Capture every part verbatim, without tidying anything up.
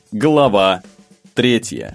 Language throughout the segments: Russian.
Глава третья.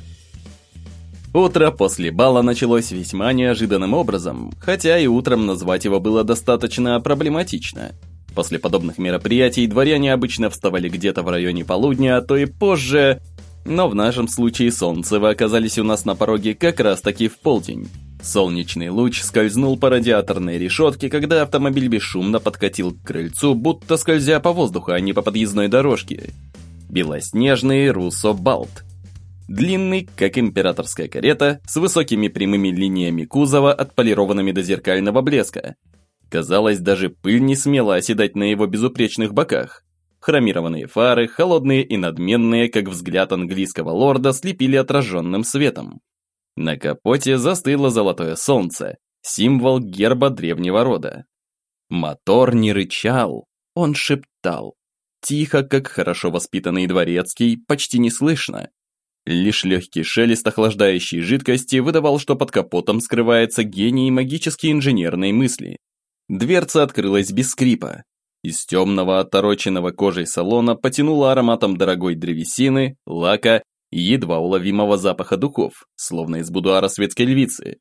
Утро после бала началось весьма неожиданным образом, хотя и утром назвать его было достаточно проблематично. После подобных мероприятий дворяне обычно вставали где-то в районе полудня, а то и позже, но в нашем случае солнцевы оказались у нас на пороге как раз таки в полдень. Солнечный луч скользнул по радиаторной решетке, когда автомобиль бесшумно подкатил к крыльцу, будто скользя по воздуху, а не по подъездной дорожке. Белоснежный Руссо Балт. Длинный, как императорская карета, с высокими прямыми линиями кузова, отполированными до зеркального блеска. Казалось, даже пыль не смела оседать на его безупречных боках. Хромированные фары, холодные и надменные, как взгляд английского лорда, слепили отраженным светом. На капоте застыло золотое солнце, символ герба древнего рода. Мотор не рычал, он шептал. Тихо, как хорошо воспитанный дворецкий, почти не слышно. Лишь легкий шелест охлаждающей жидкости выдавал, что под капотом скрывается гений магической инженерной мысли. Дверца открылась без скрипа. Из темного, отороченного кожей салона потянуло ароматом дорогой древесины, лака и едва уловимого запаха духов, словно из будуара светской львицы.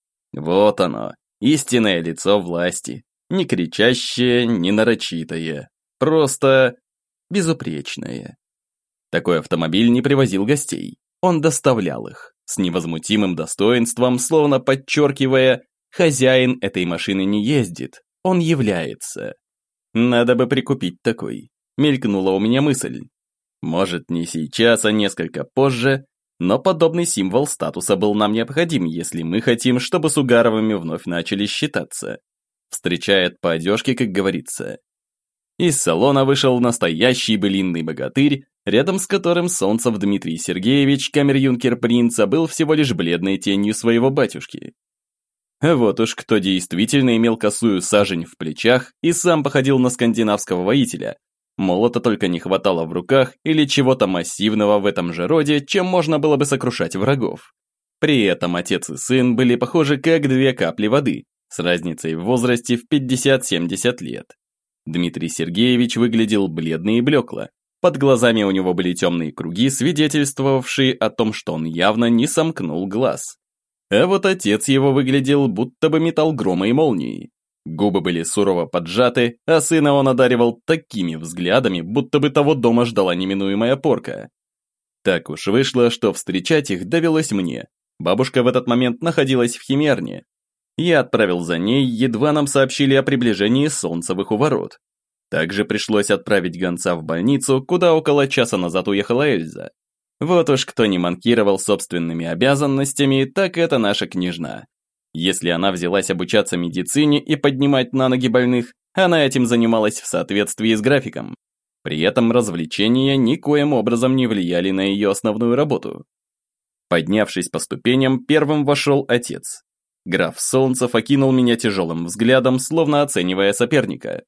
Вот оно, истинное лицо власти. Не кричащее, не нарочитое. Просто безупречное. Такой автомобиль не привозил гостей. Он доставлял их. С невозмутимым достоинством, словно подчеркивая, хозяин этой машины не ездит, он является. Надо бы прикупить такой. Мелькнула у меня мысль. Может, не сейчас, а несколько позже, но подобный символ статуса был нам необходим, если мы хотим, чтобы с Угаровыми вновь начали считаться. Встречает по одежке, как говорится. Из салона вышел настоящий былинный богатырь, рядом с которым Солнцев Дмитрий Сергеевич, камер-юнкер принца, был всего лишь бледной тенью своего батюшки. Вот уж кто действительно имел косую сажень в плечах и сам походил на скандинавского воителя. Молота только не хватало в руках или чего-то массивного в этом же роде, чем можно было бы сокрушать врагов. При этом отец и сын были похожи как две капли воды, с разницей в возрасте в пятьдесят-семьдесят лет. Дмитрий Сергеевич выглядел бледно и блекло. Под глазами у него были темные круги, свидетельствовавшие о том, что он явно не сомкнул глаз. А вот отец его выглядел, будто бы метал грома и молнии. Губы были сурово поджаты, а сына он одаривал такими взглядами, будто бы того дома ждала неминуемая порка. Так уж вышло, что встречать их довелось мне. Бабушка в этот момент находилась в Химерне. Я отправил за ней, едва нам сообщили о приближении Солнцевых у ворот. Также пришлось отправить гонца в больницу, куда около часа назад уехала Эльза. Вот уж кто не манкировал собственными обязанностями, так это наша княжна. Если она взялась обучаться медицине и поднимать на ноги больных, она этим занималась в соответствии с графиком. При этом развлечения никоим образом не влияли на ее основную работу. Поднявшись по ступеням, первым вошел отец. Граф Солнцев окинул меня тяжелым взглядом, словно оценивая соперника.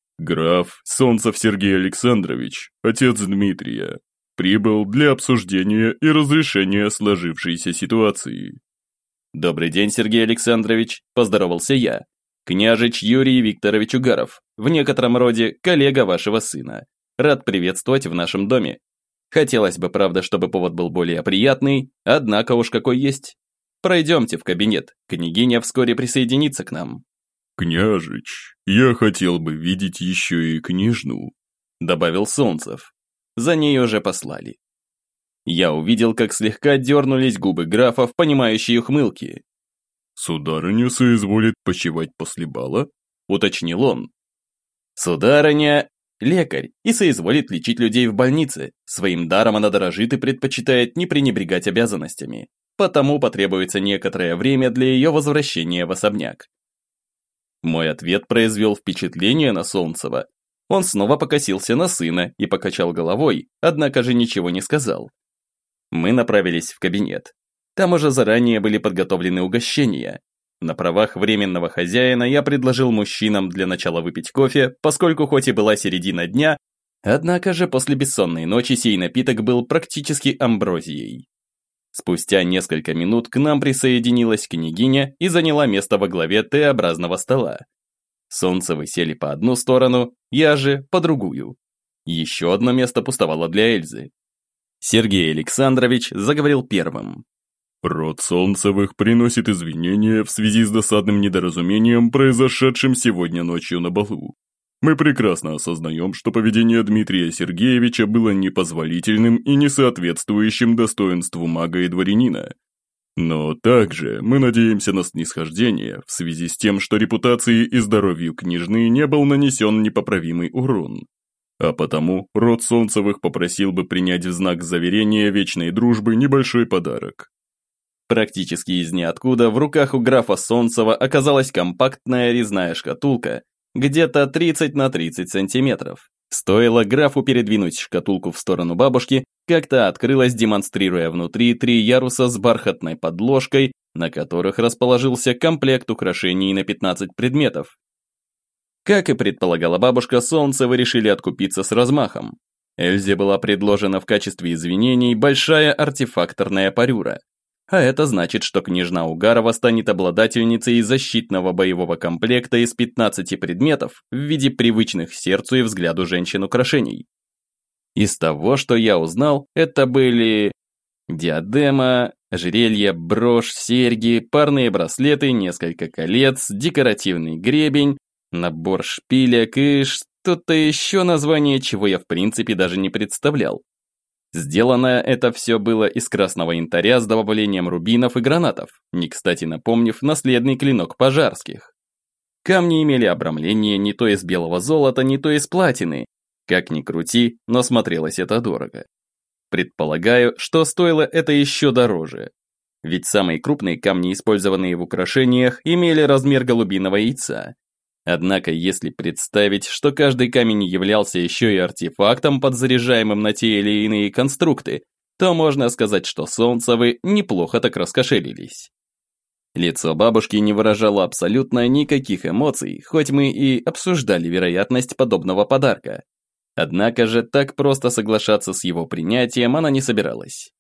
«Граф Солнцев Сергей Александрович, отец Дмитрия, прибыл для обсуждения и разрешения сложившейся ситуации». «Добрый день, Сергей Александрович», – поздоровался я. «Княжич Юрий Викторович Угаров, в некотором роде коллега вашего сына. Рад приветствовать в нашем доме. Хотелось бы, правда, чтобы повод был более приятный, однако уж какой есть. Пройдемте в кабинет, княгиня вскоре присоединится к нам». «Княжич, я хотел бы видеть еще и княжну», – добавил Солнцев. За ней уже послали. Я увидел, как слегка дернулись губы графа в понимающей ухмылке. «Сударыня соизволит почивать после бала?» – уточнил он. «Сударыня – лекарь и соизволит лечить людей в больнице. Своим даром она дорожит и предпочитает не пренебрегать обязанностями. Потому потребуется некоторое время для ее возвращения в особняк». Мой ответ произвел впечатление на Солнцева. Он снова покосился на сына и покачал головой, однако же ничего не сказал. Мы направились в кабинет. Там уже заранее были подготовлены угощения. На правах временного хозяина я предложил мужчинам для начала выпить кофе, поскольку хоть и была середина дня, однако же после бессонной ночи сей напиток был практически амброзией. Спустя несколько минут к нам присоединилась княгиня и заняла место во главе Т-образного стола. Солнцевы сели по одну сторону, я же по другую. Еще одно место пустовало для Эльзы. Сергей Александрович заговорил первым. Род Солнцевых приносит извинения в связи с досадным недоразумением, произошедшим сегодня ночью на балу. Мы прекрасно осознаем, что поведение Дмитрия Сергеевича было непозволительным и не соответствующим достоинству мага и дворянина. Но также мы надеемся на снисхождение в связи с тем, что репутации и здоровью княжны не был нанесен непоправимый урон. А потому род Солнцевых попросил бы принять в знак заверения вечной дружбы небольшой подарок. Практически из ниоткуда в руках у графа Солнцева оказалась компактная резная шкатулка, где-то тридцать на тридцать сантиметров. Стоило графу передвинуть шкатулку в сторону бабушки, как та открылась, демонстрируя внутри три яруса с бархатной подложкой, на которых расположился комплект украшений на пятнадцать предметов. Как и предполагала бабушка, Солнцевы решили откупиться с размахом. Эльзе была предложена в качестве извинений большая артефакторная парюра. А это значит, что княжна Угарова станет обладательницей защитного боевого комплекта из пятнадцати предметов в виде привычных сердцу и взгляду женщин украшений. Из того, что я узнал, это были диадема, ожерелье, брошь, серьги, парные браслеты, несколько колец, декоративный гребень, набор шпилек и что-то еще, название чего я в принципе даже не представлял. Сделано это все было из красного янтаря с добавлением рубинов и гранатов, не кстати напомнив наследный клинок пожарских. Камни имели обрамление не то из белого золота, не то из платины. Как ни крути, но смотрелось это дорого. Предполагаю, что стоило это еще дороже. Ведь самые крупные камни, использованные в украшениях, имели размер голубиного яйца. Однако, если представить, что каждый камень являлся еще и артефактом, подзаряжаемым на те или иные конструкты, то можно сказать, что Солнцевы неплохо так раскошелились. Лицо бабушки не выражало абсолютно никаких эмоций, хоть мы и обсуждали вероятность подобного подарка. Однако же так просто соглашаться с его принятием она не собиралась.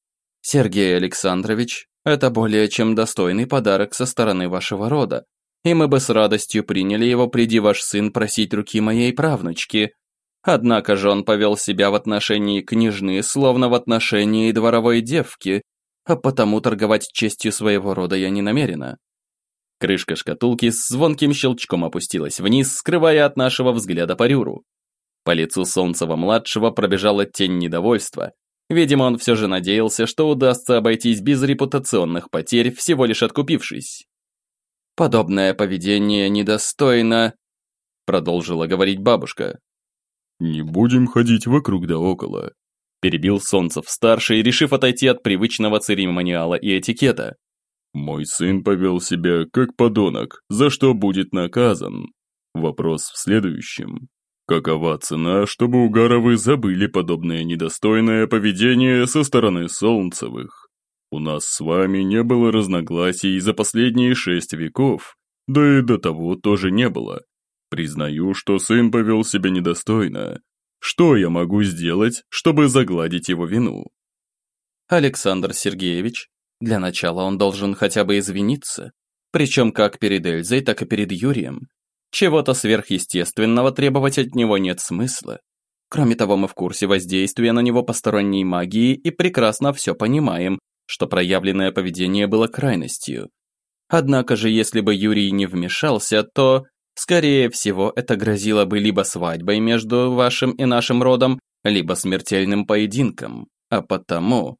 «Сергей Александрович, это более чем достойный подарок со стороны вашего рода, и мы бы с радостью приняли его, приди ваш сын просить руки моей правнучки. Однако же он повел себя в отношении княжны, словно в отношении дворовой девки, а потому торговать честью своего рода я не намерена». Крышка шкатулки с звонким щелчком опустилась вниз, скрывая от нашего взгляда парюру. По лицу Солнцева-младшего пробежала тень недовольства. Видимо, он все же надеялся, что удастся обойтись без репутационных потерь, всего лишь откупившись. «Подобное поведение недостойно», — продолжила говорить бабушка. «Не будем ходить вокруг да около», — перебил Солнцев-старший, решив отойти от привычного церемониала и этикета. «Мой сын повел себя как подонок, за что будет наказан. Вопрос в следующем. Какова цена, чтобы Угаровы забыли подобное недостойное поведение со стороны Солнцевых? У нас с вами не было разногласий за последние шесть веков, да и до того тоже не было. Признаю, что сын повел себя недостойно. Что я могу сделать, чтобы загладить его вину?» «Александр Сергеевич, для начала он должен хотя бы извиниться, причем как перед Эльзой, так и перед Юрием. Чего-то сверхъестественного требовать от него нет смысла. Кроме того, мы в курсе воздействия на него посторонней магии и прекрасно все понимаем, что проявленное поведение было крайностью. Однако же, если бы Юрий не вмешался, то, скорее всего, это грозило бы либо свадьбой между вашим и нашим родом, либо смертельным поединком. А потому...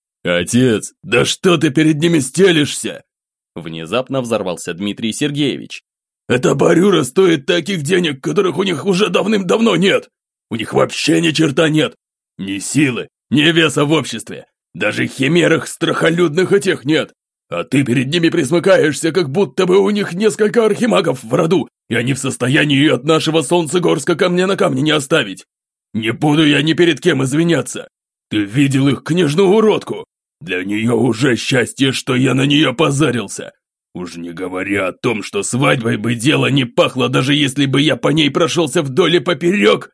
«Отец, да что ты перед ними стелишься?» Внезапно взорвался Дмитрий Сергеевич. «Эта парюра стоит таких денег, которых у них уже давным-давно нет. У них вообще ни черта нет. Ни силы, ни веса в обществе. Даже химерах страхолюдных этих нет. А ты перед ними присмыкаешься, как будто бы у них несколько архимагов в роду, и они в состоянии от нашего Солнцегорска камня на камне не оставить. Не буду я ни перед кем извиняться. Ты видел их княжную уродку? Для нее уже счастье, что я на нее позарился. Уж не говоря о том, что свадьбой бы дело не пахло, даже если бы я по ней прошелся вдоль и поперек».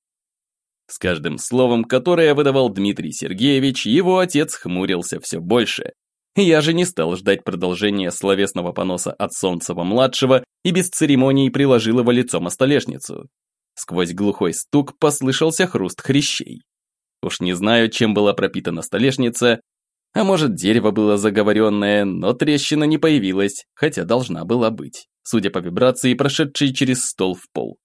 С каждым словом, которое выдавал Дмитрий Сергеевич, его отец хмурился все больше. Я же не стал ждать продолжения словесного поноса от Солнцева-младшего и без церемоний приложил его лицом о столешницу. Сквозь глухой стук послышался хруст хрящей. Уж не знаю, чем была пропитана столешница, а может, дерево было заговоренное, но трещина не появилась, хотя должна была быть, судя по вибрации, прошедшей через стол в пол.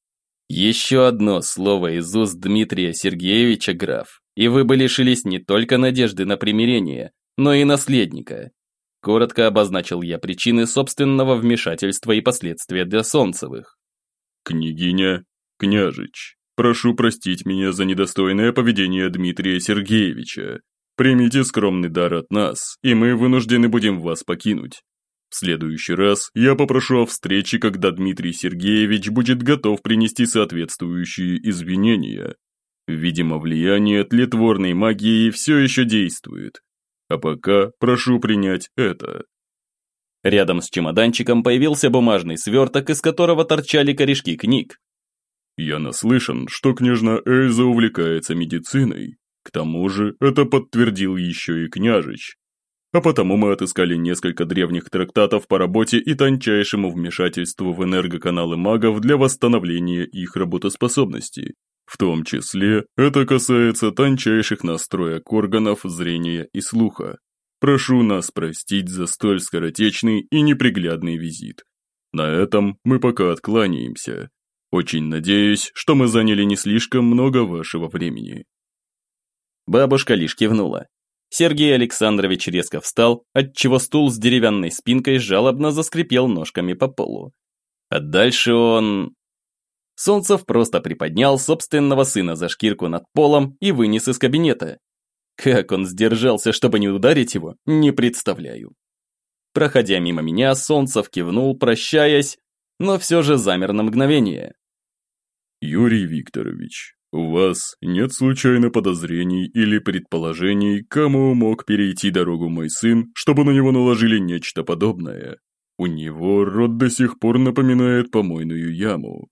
Еще одно слово из уст Дмитрия Сергеевича, граф, и вы бы лишились не только надежды на примирение, но и наследника. Коротко обозначил я причины собственного вмешательства и последствия для Солнцевых. Княгиня, княжич, прошу простить меня за недостойное поведение Дмитрия Сергеевича. Примите скромный дар от нас, и мы вынуждены будем вас покинуть. В следующий раз я попрошу о встрече, когда Дмитрий Сергеевич будет готов принести соответствующие извинения. Видимо, влияние тлетворной магии все еще действует. А пока прошу принять это. Рядом с чемоданчиком появился бумажный сверток, из которого торчали корешки книг. Я наслышан, что княжна Эльза увлекается медициной. К тому же это подтвердил еще и княжич. А потому мы отыскали несколько древних трактатов по работе и тончайшему вмешательству в энергоканалы магов для восстановления их работоспособности. В том числе это касается тончайших настроек органов зрения и слуха. Прошу нас простить за столь скоротечный и неприглядный визит. На этом мы пока откланяемся. Очень надеюсь, что мы заняли не слишком много вашего времени. Бабушка лишь кивнула. Сергей Александрович резко встал, отчего стул с деревянной спинкой жалобно заскрипел ножками по полу. А дальше он... Солнцев просто приподнял собственного сына за шкирку над полом и вынес из кабинета. Как он сдержался, чтобы не ударить его, не представляю. Проходя мимо меня, Солнцев кивнул, прощаясь, но все же замер на мгновение. Юрий Викторович, у вас нет случайно подозрений или предположений, кому мог перейти дорогу мой сын, чтобы на него наложили нечто подобное? У него рот до сих пор напоминает помойную яму.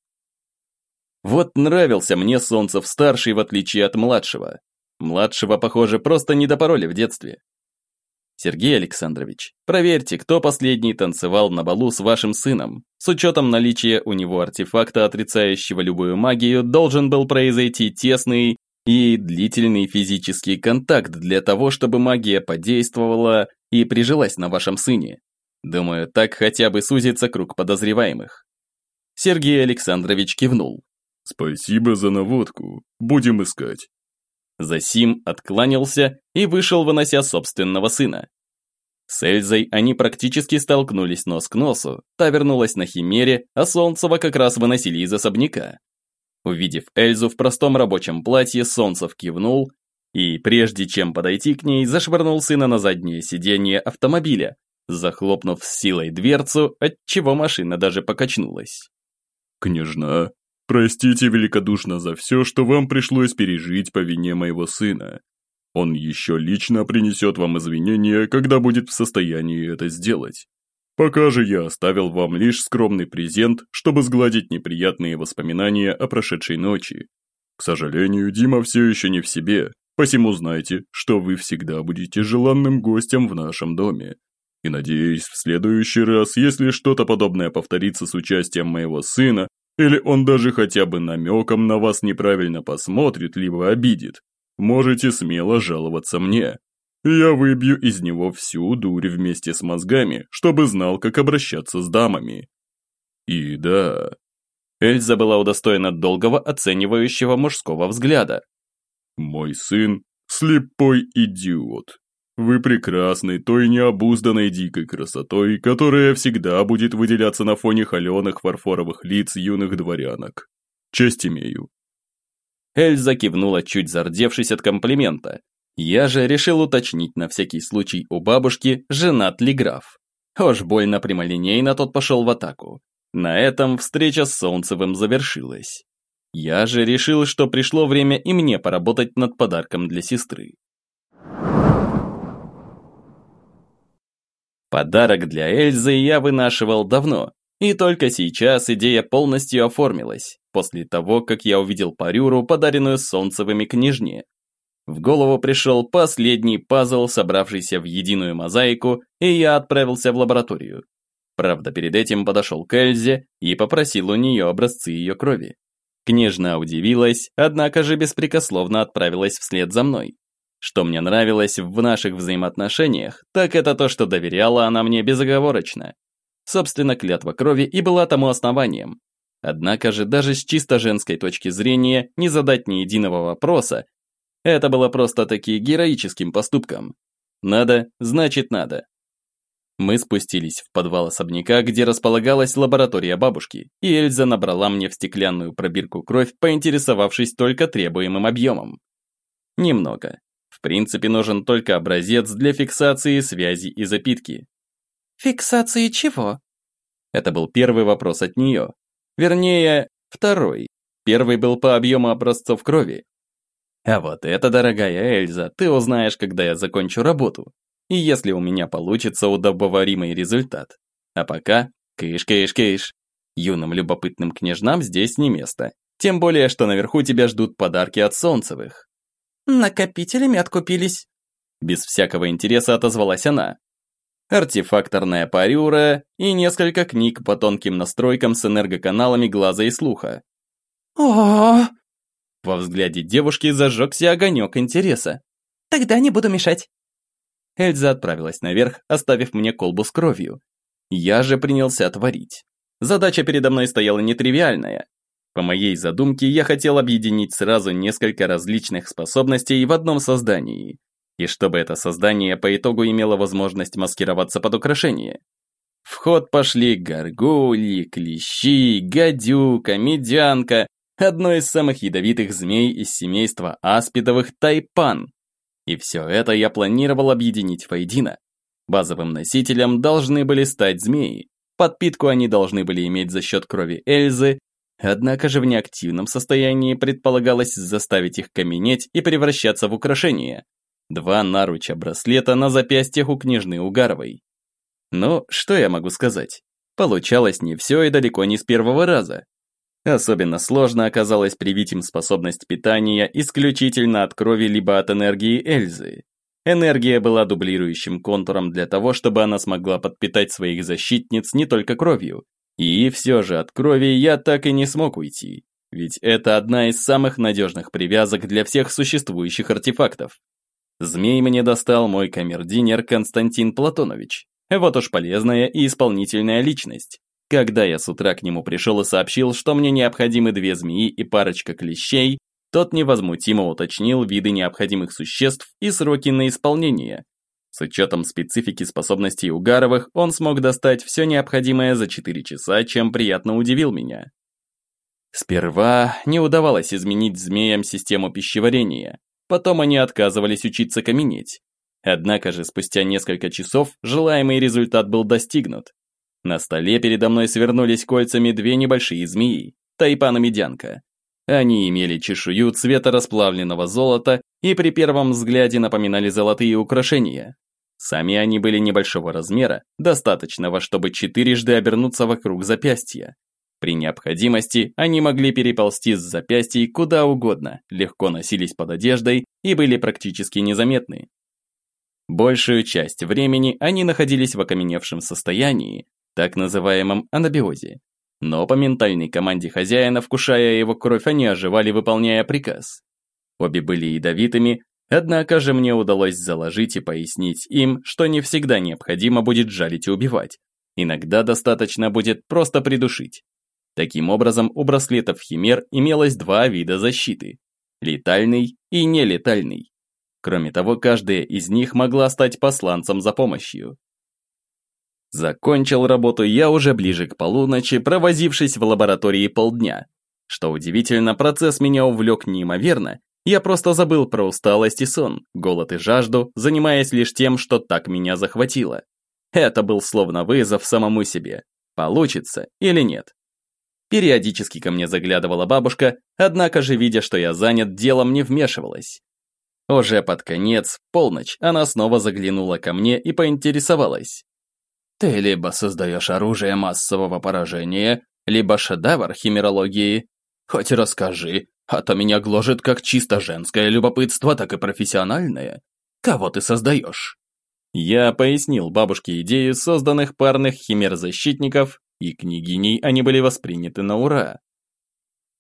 Вот нравился мне Солнцев-старший, в отличие от младшего. Младшего, похоже, просто не допороли в детстве. Сергей Александрович, проверьте, кто последний танцевал на балу с вашим сыном. С учетом наличия у него артефакта, отрицающего любую магию, должен был произойти тесный и длительный физический контакт для того, чтобы магия подействовала и прижилась на вашем сыне. Думаю, так хотя бы сузится круг подозреваемых. Сергей Александрович кивнул. Спасибо за наводку. Будем искать. Засим откланялся и вышел, вынося собственного сына. С Эльзой они практически столкнулись нос к носу, та вернулась на Химере, а Солнцева как раз выносили из особняка. Увидев Эльзу в простом рабочем платье, Солнцев кивнул и, прежде чем подойти к ней, зашвырнул сына на заднее сиденье автомобиля, захлопнув с силой дверцу, отчего машина даже покачнулась. «Княжна, простите великодушно за все, что вам пришлось пережить по вине моего сына. Он еще лично принесет вам извинения, когда будет в состоянии это сделать. Пока же я оставил вам лишь скромный презент, чтобы сгладить неприятные воспоминания о прошедшей ночи. К сожалению, Дима все еще не в себе, посему знайте, что вы всегда будете желанным гостем в нашем доме. И надеюсь, в следующий раз, если что-то подобное повторится с участием моего сына, или он даже хотя бы намеком на вас неправильно посмотрит, либо обидит, можете смело жаловаться мне. Я выбью из него всю дурь вместе с мозгами, чтобы знал, как обращаться с дамами. И да...» Эльза была удостоена долгого оценивающего мужского взгляда. «Мой сын – слепой идиот. Вы прекрасны той необузданной дикой красотой, которая всегда будет выделяться на фоне холеных фарфоровых лиц юных дворянок. Честь имею». Эльза кивнула, чуть зардевшись от комплимента. Я же решил уточнить на всякий случай у бабушки, женат ли граф. Уж больно прямолинейно тот пошел в атаку. На этом встреча с Солнцевым завершилась. Я же решил, что пришло время и мне поработать над подарком для сестры. Подарок для Эльзы я вынашивал давно, и только сейчас идея полностью оформилась, после того, как я увидел парюру, подаренную Солнцевыми княжне. В голову пришел последний пазл, собравшийся в единую мозаику, и я отправился в лабораторию. Правда, перед этим подошел к Эльзе и попросил у нее образцы ее крови. Княжна удивилась, однако же беспрекословно отправилась вслед за мной. Что мне нравилось в наших взаимоотношениях, так это то, что доверяла она мне безоговорочно. Собственно, клятва крови и была тому основанием. Однако же даже с чисто женской точки зрения не задать ни единого вопроса, это было просто-таки героическим поступком. Надо, значит надо. Мы спустились в подвал особняка, где располагалась лаборатория бабушки, и Эльза набрала мне в стеклянную пробирку кровь, поинтересовавшись только требуемым объемом. Немного. В принципе, нужен только образец для фиксации связи и запитки. «Фиксации чего?» Это был первый вопрос от нее. Вернее, второй. Первый был по объему образцов крови. А вот это, дорогая Эльза, ты узнаешь, когда я закончу работу. И если у меня получится удобоваримый результат. А пока, кыш-кыш-кыш. Юным любопытным княжнам здесь не место. Тем более, что наверху тебя ждут подарки от Солнцевых. «Накопителями откупились». Без всякого интереса отозвалась она. Артефакторная парюра и несколько книг по тонким настройкам с энергоканалами глаза и слуха. О, Во взгляде девушки зажегся огонек интереса. тогда не буду мешать. Эльза отправилась наверх, оставив мне колбу с кровью. Я же принялся творить. Задача передо мной стояла нетривиальная. По моей задумке, я хотел объединить сразу несколько различных способностей в одном создании. И чтобы это создание по итогу имело возможность маскироваться под украшение. В ход пошли горгульи, клещи, гадюка, медянка, одно из самых ядовитых змей из семейства аспидовых тайпан. И все это я планировал объединить воедино. Базовым носителем должны были стать змеи. Подпитку они должны были иметь за счет крови Эльзы, однако же в неактивном состоянии предполагалось заставить их каменеть и превращаться в украшения. Два наруча браслета на запястьях у княжны Угаровой. Ну, что я могу сказать? Получалось не все и далеко не с первого раза. Особенно сложно оказалось привить им способность питания исключительно от крови либо от энергии Эльзы. Энергия была дублирующим контуром для того, чтобы она смогла подпитать своих защитниц не только кровью. И все же от крови я так и не смог уйти. Ведь это одна из самых надежных привязок для всех существующих артефактов. Змей мне достал мой камердинер Константин Платонович. Вот уж полезная и исполнительная личность. Когда я с утра к нему пришел и сообщил, что мне необходимы две змеи и парочка клещей, тот невозмутимо уточнил виды необходимых существ и сроки на исполнение. С учетом специфики способностей Угаровых, он смог достать все необходимое за четыре часа, чем приятно удивил меня. Сперва не удавалось изменить змеям систему пищеварения. Потом они отказывались учиться каменеть. Однако же спустя несколько часов желаемый результат был достигнут. На столе передо мной свернулись кольцами две небольшие змеи, тайпан и медянка. Они имели чешую цвета расплавленного золота и при первом взгляде напоминали золотые украшения. Сами они были небольшого размера, достаточного, чтобы четырежды обернуться вокруг запястья. При необходимости они могли переползти с запястья куда угодно, легко носились под одеждой и были практически незаметны. Большую часть времени они находились в окаменевшем состоянии, так называемом анабиозе. Но по ментальной команде хозяина, вкушая его кровь, они оживали, выполняя приказ. Обе были ядовитыми, однако же мне удалось заложить и пояснить им, что не всегда необходимо будет жалить и убивать. Иногда достаточно будет просто придушить. Таким образом, у браслетов химер имелось два вида защиты – летальный и нелетальный. Кроме того, каждая из них могла стать посланцем за помощью. Закончил работу я уже ближе к полуночи, провозившись в лаборатории полдня. Что удивительно, процесс меня увлек неимоверно, я просто забыл про усталость и сон, голод и жажду, занимаясь лишь тем, что так меня захватило. Это был словно вызов самому себе. Получится или нет? Периодически ко мне заглядывала бабушка, однако же, видя, что я занят, делом не вмешивалась. Уже под конец, полночь, она снова заглянула ко мне и поинтересовалась. «Ты либо создаешь оружие массового поражения, либо шедевр химерологии. Хоть расскажи, а то меня гложет как чисто женское любопытство, так и профессиональное. Кого ты создаешь?» Я пояснил бабушке идею созданных парных химер-защитников, и княгиней они были восприняты на ура.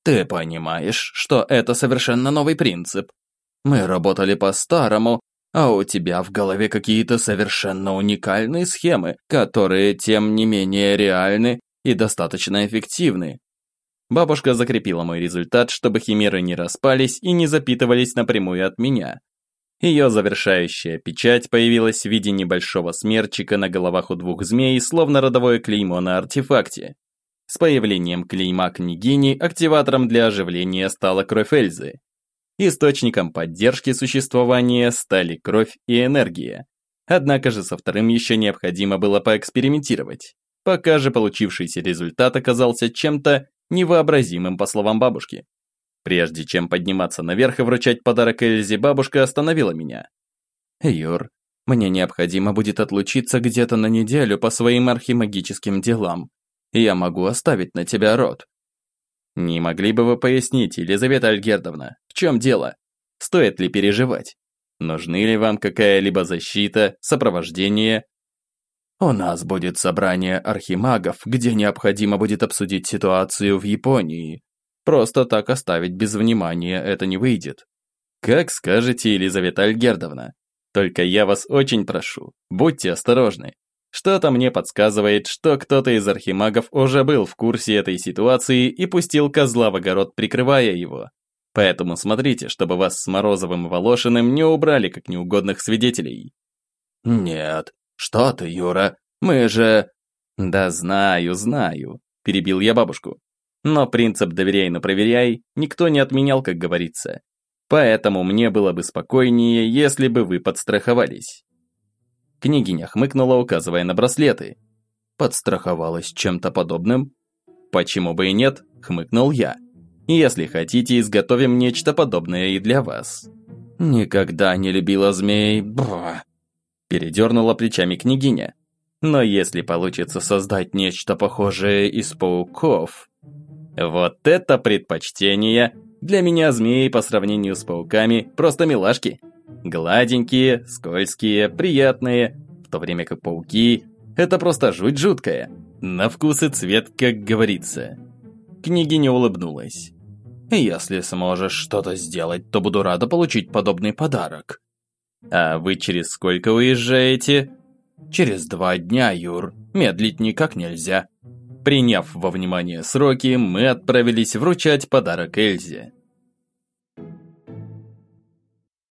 Ты понимаешь, что это совершенно новый принцип. Мы работали по-старому, а у тебя в голове какие-то совершенно уникальные схемы, которые, тем не менее, реальны и достаточно эффективны. Бабушка закрепила мой результат, чтобы химеры не распались и не запитывались напрямую от меня. Ее завершающая печать появилась в виде небольшого смерчика на головах у двух змей, словно родовое клеймо на артефакте. С появлением клейма княгини активатором для оживления стала кровь Эльзы. Источником поддержки существования стали кровь и энергия. Однако же со вторым еще необходимо было поэкспериментировать. Пока же получившийся результат оказался чем-то невообразимым, по словам бабушки. Прежде чем подниматься наверх и вручать подарок Эльзе, бабушка остановила меня. «Юр, мне необходимо будет отлучиться где-то на неделю по своим архимагическим делам. Я могу оставить на тебя род». «Не могли бы вы пояснить, Елизавета Альгердовна, в чем дело? Стоит ли переживать? Нужны ли вам какая-либо защита, сопровождение?» «У нас будет собрание архимагов, где необходимо будет обсудить ситуацию в Японии. Просто так оставить без внимания это не выйдет». «Как скажете, Елизавета Альгердовна. Только я вас очень прошу, будьте осторожны. Что-то мне подсказывает, что кто-то из архимагов уже был в курсе этой ситуации и пустил козла в огород, прикрывая его. Поэтому смотрите, чтобы вас с Морозовым и Волошиным не убрали как неугодных свидетелей». «Нет, что ты, Юра, мы же...» «Да знаю, знаю», – перебил я бабушку. Но принцип «доверяй, но проверяй» никто не отменял, как говорится. Поэтому мне было бы спокойнее, если бы вы подстраховались. Княгиня хмыкнула, указывая на браслеты. «Подстраховалась чем-то подобным?» «Почему бы и нет?» – хмыкнул я. «Если хотите, изготовим нечто подобное и для вас». «Никогда не любила змей, бра!» Передернула плечами княгиня. «Но если получится создать нечто похожее из пауков...» «Вот это предпочтение! Для меня змеи по сравнению с пауками просто милашки. Гладенькие, скользкие, приятные, в то время как пауки – это просто жуть жуткая. На вкус и цвет, как говорится». Княгиня улыбнулась. «Если сможешь что-то сделать, то буду рада получить подобный подарок». «А вы через сколько уезжаете?» «Через два дня, Юр. Медлить никак нельзя». Приняв во внимание сроки, мы отправились вручать подарок Эльзе.